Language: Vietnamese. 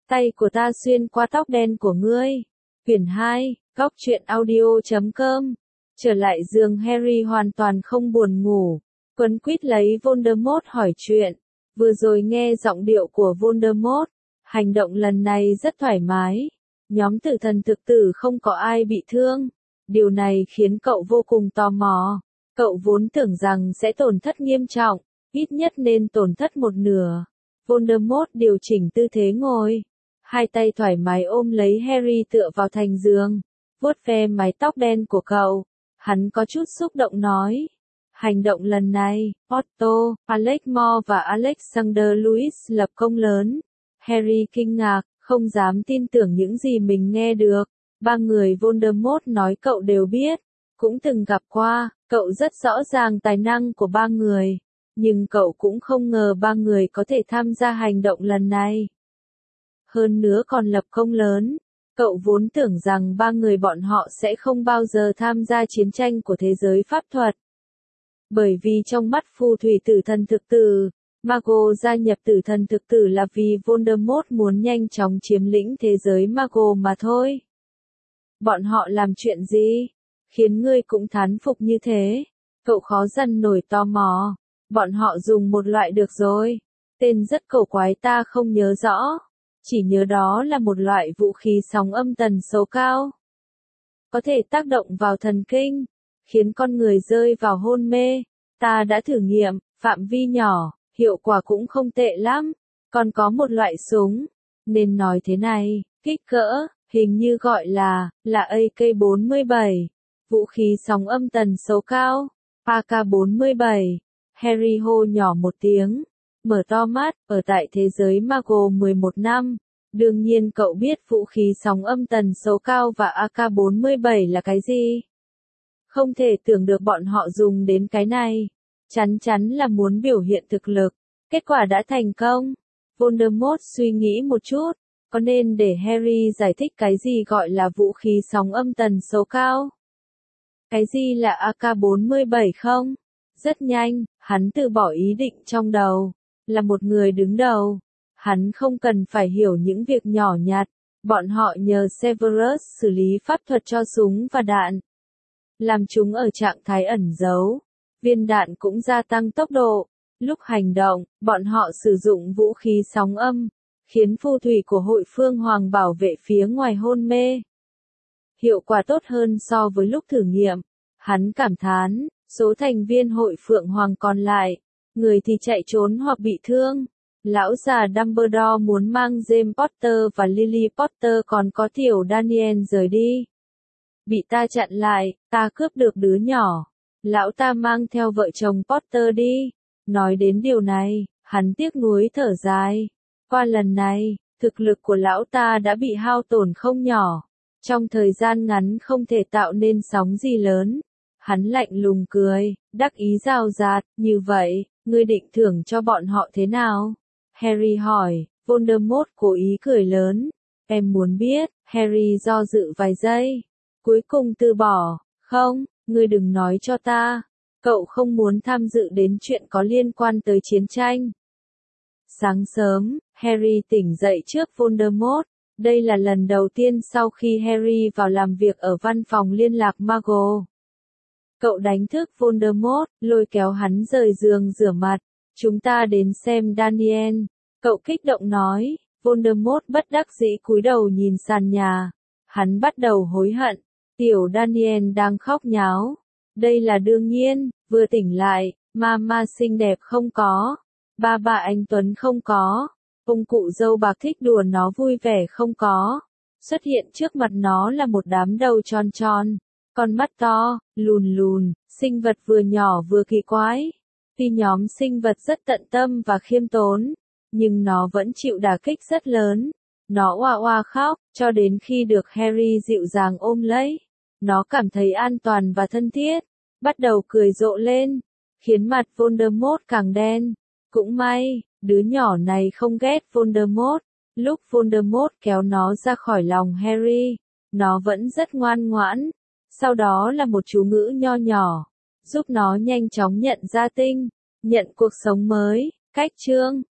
Tay của ta xuyên qua tóc đen của ngươi. Quyển 2, Góc truyện audio.com. Trở lại giường Harry hoàn toàn không buồn ngủ. Quấn quýt lấy Voldemort hỏi chuyện. Vừa rồi nghe giọng điệu của Voldemort. Hành động lần này rất thoải mái. Nhóm tử thần thực tử không có ai bị thương. Điều này khiến cậu vô cùng tò mò. Cậu vốn tưởng rằng sẽ tổn thất nghiêm trọng, ít nhất nên tổn thất một nửa. Voldemort điều chỉnh tư thế ngồi. Hai tay thoải mái ôm lấy Harry tựa vào thành giường. Vuốt ve mái tóc đen của cậu. Hắn có chút xúc động nói. Hành động lần này, Otto, Alex Moore và Alexander Lewis lập công lớn. Harry kinh ngạc, không dám tin tưởng những gì mình nghe được. Ba người Voldemort nói cậu đều biết, cũng từng gặp qua, cậu rất rõ ràng tài năng của ba người. Nhưng cậu cũng không ngờ ba người có thể tham gia hành động lần này. Hơn nữa còn lập công lớn. Cậu vốn tưởng rằng ba người bọn họ sẽ không bao giờ tham gia chiến tranh của thế giới pháp thuật. Bởi vì trong mắt phù thủy tử thần thực tử, Mago gia nhập tử thần thực tử là vì Voldemort muốn nhanh chóng chiếm lĩnh thế giới Mago mà thôi. Bọn họ làm chuyện gì? Khiến ngươi cũng thán phục như thế. Cậu khó dằn nổi tò mò. Bọn họ dùng một loại được rồi. Tên rất cổ quái ta không nhớ rõ. Chỉ nhớ đó là một loại vũ khí sóng âm tần số cao. Có thể tác động vào thần kinh. Khiến con người rơi vào hôn mê. Ta đã thử nghiệm, phạm vi nhỏ, hiệu quả cũng không tệ lắm. Còn có một loại súng. Nên nói thế này, kích cỡ, hình như gọi là AK-47. Vũ khí sóng âm tần số cao. AK-47. Harry hô nhỏ một tiếng. Mở to mắt, ở tại thế giới Mago 11 năm. Đương nhiên cậu biết vũ khí sóng âm tần số cao và AK-47 là cái gì. Không thể tưởng được bọn họ dùng đến cái này. Chắn chắn là muốn biểu hiện thực lực. Kết quả đã thành công. Voldemort suy nghĩ một chút. Có nên để Harry giải thích cái gì gọi là vũ khí sóng âm tần số cao? Cái gì là AK-47 không? Rất nhanh, hắn từ bỏ ý định trong đầu. Là một người đứng đầu. Hắn không cần phải hiểu những việc nhỏ nhặt. Bọn họ nhờ Severus xử lý pháp thuật cho súng và đạn. Làm chúng ở trạng thái ẩn giấu. Viên đạn cũng gia tăng tốc độ. Lúc hành động, bọn họ sử dụng vũ khí sóng âm. Khiến phù thủy của hội Phương Hoàng bảo vệ phía ngoài hôn mê. Hiệu quả tốt hơn so với lúc thử nghiệm. Hắn cảm thán, số thành viên hội Phượng Hoàng còn lại. Người thì chạy trốn hoặc bị thương. Lão già Dumbledore muốn mang James Potter và Lily Potter còn có tiểu Daniel rời đi. Bị ta chặn lại, ta cướp được đứa nhỏ. Lão ta mang theo vợ chồng Potter đi. Nói đến điều này, hắn tiếc nuối thở dài. Qua lần này, thực lực của lão ta đã bị hao tổn không nhỏ. Trong thời gian ngắn không thể tạo nên sóng gì lớn. Hắn lạnh lùng cười, đắc ý rào rạt, như vậy, ngươi định thưởng cho bọn họ thế nào? Harry hỏi, Voldemort cố ý cười lớn. Em muốn biết, Harry do dự vài giây. Cuối cùng từ bỏ, không, ngươi đừng nói cho ta. Cậu không muốn tham dự đến chuyện có liên quan tới chiến tranh. Sáng sớm, Harry tỉnh dậy trước Voldemort. Đây là lần đầu tiên sau khi Harry vào làm việc ở văn phòng liên lạc Mago. Cậu đánh thức Voldemort, lôi kéo hắn rời giường rửa mặt. Chúng ta đến xem Daniel. Cậu kích động nói. Voldemort bất đắc dĩ cúi đầu nhìn sàn nhà. Hắn bắt đầu hối hận. Tiểu Daniel đang khóc nháo. Đây là đương nhiên, vừa tỉnh lại, mama xinh đẹp không có. Ba anh Tuấn không có. Ông cụ dâu bạc thích đùa nó vui vẻ không có. Xuất hiện trước mặt nó là một đám đầu tròn tròn. Con mắt to, lùn lùn, sinh vật vừa nhỏ vừa kỳ quái. Tuy nhóm sinh vật rất tận tâm và khiêm tốn, nhưng nó vẫn chịu đả kích rất lớn. Nó oa oa khóc, cho đến khi được Harry dịu dàng ôm lấy. Nó cảm thấy an toàn và thân thiết, bắt đầu cười rộ lên, khiến mặt Voldemort càng đen. Cũng may, đứa nhỏ này không ghét Voldemort. Lúc Voldemort kéo nó ra khỏi lòng Harry, nó vẫn rất ngoan ngoãn. Sau đó là một chú ngữ nho nhỏ, giúp nó nhanh chóng nhận ra tinh, nhận cuộc sống mới. Cách chương